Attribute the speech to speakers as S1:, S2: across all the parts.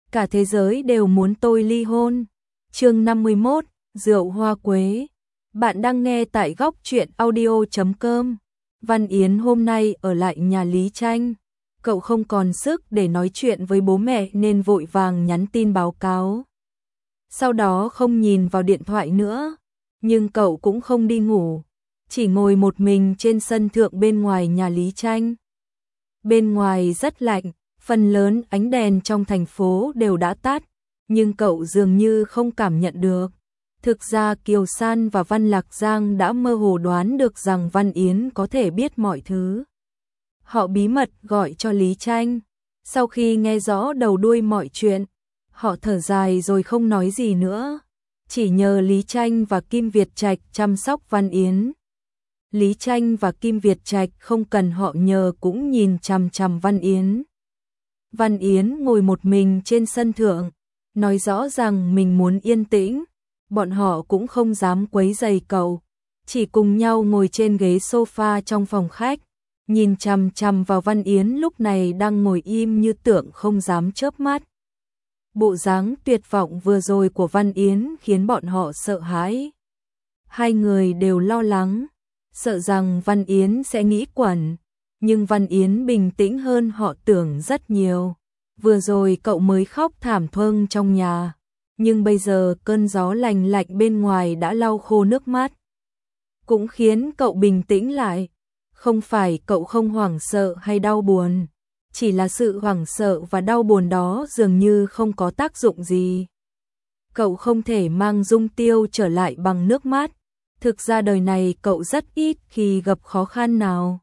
S1: cả thế giới đều muốn tôi ly hôn. Chương 51, rượu hoa quế. Bạn đang nghe tại góc truyện audio.com. Văn Yến hôm nay ở lại nhà Lý Tranh. Cậu không còn sức để nói chuyện với bố mẹ nên vội vàng nhắn tin báo cáo. Sau đó không nhìn vào điện thoại nữa, nhưng cậu cũng không đi ngủ, chỉ ngồi một mình trên sân thượng bên ngoài nhà Lý Tranh. Bên ngoài rất lạnh, phần lớn ánh đèn trong thành phố đều đã tắt, nhưng cậu dường như không cảm nhận được. Thực ra Kiều San và Văn Lạc Giang đã mơ hồ đoán được rằng Văn Yến có thể biết mọi thứ. Họ bí mật gọi cho Lý Tranh. Sau khi nghe rõ đầu đuôi mọi chuyện, họ thở dài rồi không nói gì nữa, chỉ nhờ Lý Tranh và Kim Việt Trạch chăm sóc Văn Yến. Lý Tranh và Kim Việt Trạch không cần họ nhờ cũng nhìn chằm chằm Văn Yến. Văn Yến ngồi một mình trên sân thượng, nói rõ rằng mình muốn yên tĩnh, bọn họ cũng không dám quấy rầy cậu, chỉ cùng nhau ngồi trên ghế sofa trong phòng khách, nhìn chằm chằm vào Văn Yến lúc này đang ngồi im như tượng không dám chớp mắt. Bộ dáng tuyệt vọng vừa rồi của Văn Yến khiến bọn họ sợ hãi. Hai người đều lo lắng, sợ rằng Văn Yến sẽ nghĩ quẩn, nhưng Văn Yến bình tĩnh hơn họ tưởng rất nhiều. Vừa rồi cậu mới khóc thảm thương trong nhà, nhưng bây giờ cơn gió lành lạnh bên ngoài đã lau khô nước mắt, cũng khiến cậu bình tĩnh lại. Không phải cậu không hoảng sợ hay đau buồn, chỉ là sự hoảng sợ và đau buồn đó dường như không có tác dụng gì. Cậu không thể mang Dung Tiêu trở lại bằng nước mắt. Thực ra đời này cậu rất ít khi gặp khó khăn nào.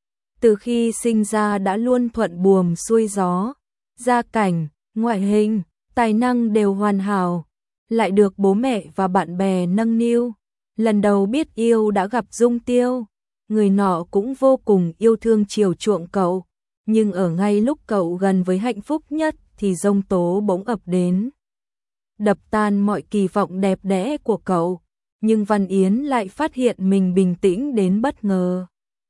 S1: Từ khi sinh ra đã luôn thuận buồm xuôi gió, gia cảnh, ngoại hình, tài năng đều hoàn hảo, lại được bố mẹ và bạn bè nâng niu. Lần đầu biết yêu đã gặp Dung Tiêu, người nọ cũng vô cùng yêu thương chiều chuộng cậu, nhưng ở ngay lúc cậu gần với hạnh phúc nhất thì giông tố bỗng ập đến, đập tan mọi kỳ vọng đẹp đẽ của cậu. Nhưng Văn Yến lại phát hiện mình bình tĩnh đến bất ngờ.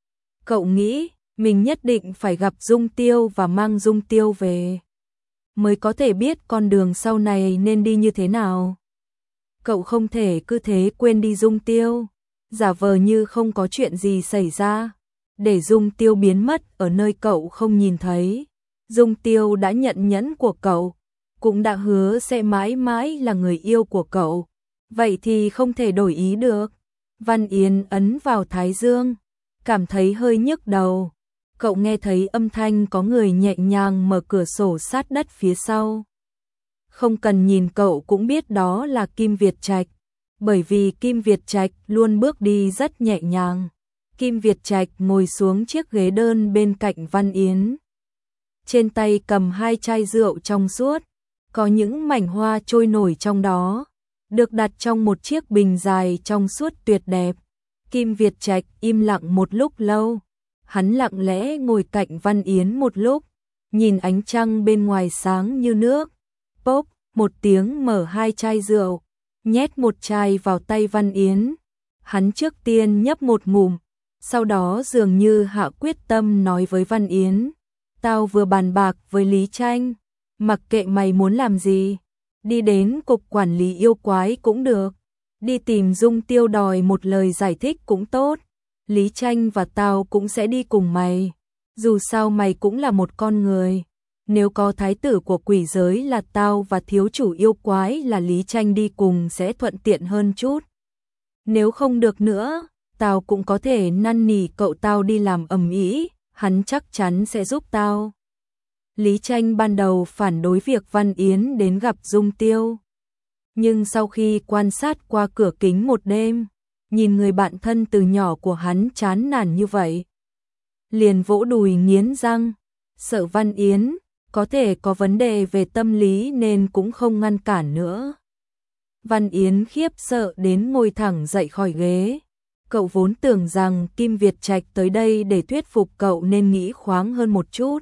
S1: Cậu nghĩ mình nhất định phải gặp Dung Tiêu và mang Dung Tiêu về, mới có thể biết con đường sau này nên đi như thế nào. Cậu không thể cứ thế quên đi Dung Tiêu, giả vờ như không có chuyện gì xảy ra, để Dung Tiêu biến mất ở nơi cậu không nhìn thấy. Dung Tiêu đã nhận nhẫn của cậu, cũng đã hứa sẽ mãi mãi là người yêu của cậu. Vậy thì không thể đổi ý được. Văn Yến ấn vào thái dương, cảm thấy hơi nhức đầu. Cậu nghe thấy âm thanh có người nhẹ nhàng mở cửa sổ sát đất phía sau. Không cần nhìn cậu cũng biết đó là Kim Việt Trạch, bởi vì Kim Việt Trạch luôn bước đi rất nhẹ nhàng. Kim Việt Trạch ngồi xuống chiếc ghế đơn bên cạnh Văn Yến. Trên tay cầm hai chai rượu trong suốt, có những mảnh hoa trôi nổi trong đó, được đặt trong một chiếc bình dài trong suốt tuyệt đẹp. Kim Việt Trạch im lặng một lúc lâu, hắn lặng lẽ ngồi cạnh Văn Yến một lúc, nhìn ánh trăng bên ngoài sáng như nước. Pốp, một tiếng mở hai chai rượu, nhét một chai vào tay Văn Yến. Hắn trước tiên nhấp một ngụm, sau đó dường như hạ quyết tâm nói với Văn Yến: "Tao vừa bàn bạc với Lý Tranh, mặc kệ mày muốn làm gì, đi đến cục quản lý yêu quái cũng được, đi tìm Dung Tiêu đòi một lời giải thích cũng tốt. Lý Tranh và tao cũng sẽ đi cùng mày, dù sao mày cũng là một con người. Nếu có thái tử của quỷ giới là tao và thiếu chủ yêu quái là Lý Tranh đi cùng sẽ thuận tiện hơn chút. Nếu không được nữa, tao cũng có thể năn nỉ cậu tao đi làm ầm ĩ, hắn chắc chắn sẽ giúp tao." Lý Tranh ban đầu phản đối việc Văn Yến đến gặp Dung Tiêu, nhưng sau khi quan sát qua cửa kính một đêm, nhìn người bạn thân từ nhỏ của hắn chán nản như vậy, liền vỗ đùi nghiến răng, sợ Văn Yến có thể có vấn đề về tâm lý nên cũng không ngăn cản nữa. Văn Yến khiếp sợ đến ngồi thẳng dậy khỏi ghế. Cậu vốn tưởng rằng Kim Việt Trạch tới đây để thuyết phục cậu nên nghĩ khoáng hơn một chút.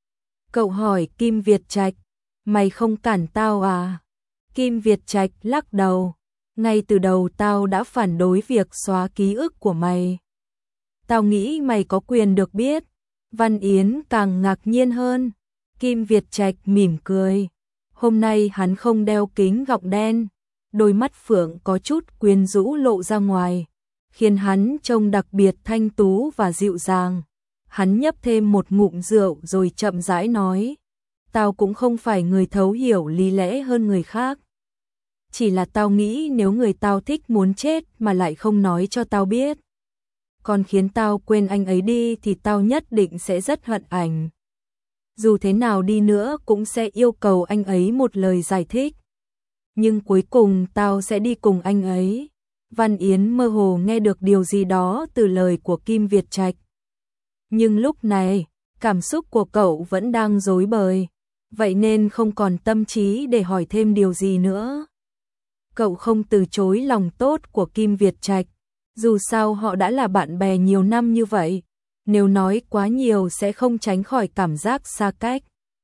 S1: Cậu hỏi Kim Việt Trạch: "Mày không cản tao à?" Kim Việt Trạch lắc đầu: "Ngay từ đầu tao đã phản đối việc xóa ký ức của mày. Tao nghĩ mày có quyền được biết." Văn Yến càng ngạc nhiên hơn. Kim Việt Trạch mỉm cười: Hôm nay hắn không đeo kính gọng đen, đôi mắt phượng có chút quyến rũ lộ ra ngoài, khiến hắn trông đặc biệt thanh tú và dịu dàng. Hắn nhấp thêm một ngụm rượu rồi chậm rãi nói, tao cũng không phải người thấu hiểu lý lẽ hơn người khác. Chỉ là tao nghĩ nếu người tao thích muốn chết mà lại không nói cho tao biết, còn khiến tao quên anh ấy đi thì tao nhất định sẽ rất hận ảnh. Dù thế nào đi nữa cũng sẽ yêu cầu anh ấy một lời giải thích. Nhưng cuối cùng tao sẽ đi cùng anh ấy. Văn Yến mơ hồ nghe được điều gì đó từ lời của Kim Việt Trạch. Nhưng lúc này, cảm xúc của cậu vẫn đang rối bời, vậy nên không còn tâm trí để hỏi thêm điều gì nữa. Cậu không từ chối lòng tốt của Kim Việt Trạch, dù sao họ đã là bạn bè nhiều năm như vậy, nếu nói quá nhiều sẽ không tránh khỏi cảm giác xa cách.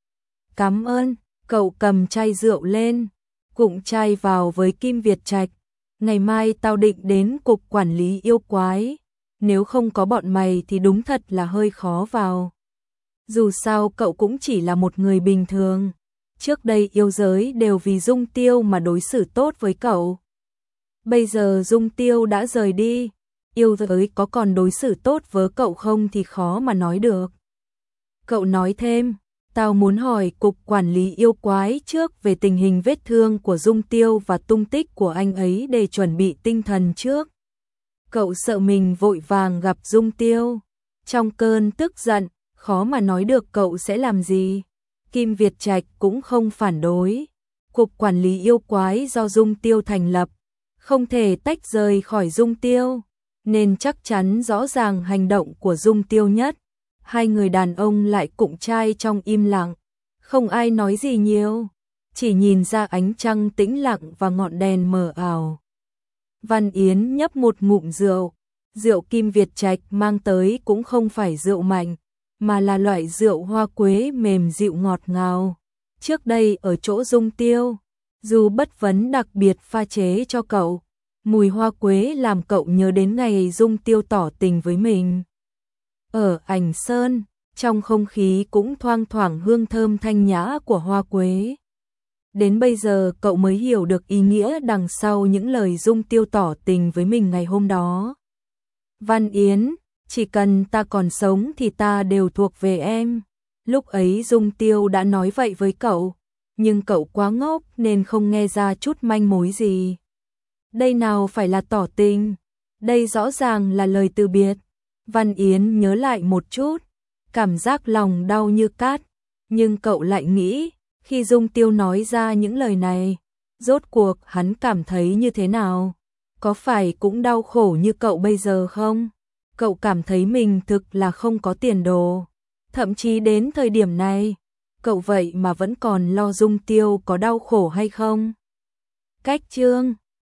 S1: Cảm ơn, cậu cầm chai rượu lên, cụng chai vào với Kim Việt Trạch. Ngày mai tao định đến cục quản lý yêu quái, nếu không có bọn mày thì đúng thật là hơi khó vào. Dù sao cậu cũng chỉ là một người bình thường, trước đây yêu giới đều vì Dung Tiêu mà đối xử tốt với cậu. Bây giờ Dung Tiêu đã rời đi, yêu giới có còn đối xử tốt với cậu không thì khó mà nói được. Cậu nói thêm, tao muốn hỏi cục quản lý yêu quái trước về tình hình vết thương của Dung Tiêu và tung tích của anh ấy để chuẩn bị tinh thần trước. Cậu sợ mình vội vàng gặp Dung Tiêu, trong cơn tức giận, khó mà nói được cậu sẽ làm gì. Kim Việt Trạch cũng không phản đối. Cục quản lý yêu quái do Dung Tiêu thành lập, không thể tách rời khỏi Dung Tiêu, nên chắc chắn rõ ràng hành động của Dung Tiêu nhất. Hai người đàn ông lại cụng chai trong im lặng, không ai nói gì nhiều, chỉ nhìn ra ánh trăng tĩnh lặng và ngọn đèn mờ ảo. Văn Yến nhấp một ngụm rượu, rượu Kim Việt Trạch mang tới cũng không phải rượu mạnh, mà là loại rượu hoa quế mềm dịu ngọt ngào. Trước đây ở chỗ Dung Tiêu, dù bất vấn đặc biệt pha chế cho cậu, mùi hoa quế làm cậu nhớ đến ngày Dung Tiêu tỏ tình với mình. Ở Ảnh Sơn, trong không khí cũng thoang thoảng hương thơm thanh nhã của hoa quế. Đến bây giờ cậu mới hiểu được ý nghĩa đằng sau những lời Dung Tiêu tỏ tình với mình ngày hôm đó. Văn Yến, chỉ cần ta còn sống thì ta đều thuộc về em. Lúc ấy Dung Tiêu đã nói vậy với cậu, nhưng cậu quá ngốc nên không nghe ra chút manh mối gì. Đây nào phải là tỏ tình, đây rõ ràng là lời từ biệt. Văn Yến nhớ lại một chút, cảm giác lòng đau như cát, nhưng cậu lại nghĩ, khi Dung Tiêu nói ra những lời này, rốt cuộc hắn cảm thấy như thế nào? Có phải cũng đau khổ như cậu bây giờ không? Cậu cảm thấy mình thực là không có tiền đồ. Thậm chí đến thời điểm này, cậu vậy mà vẫn còn lo Dung Tiêu có đau khổ hay không? Cách chương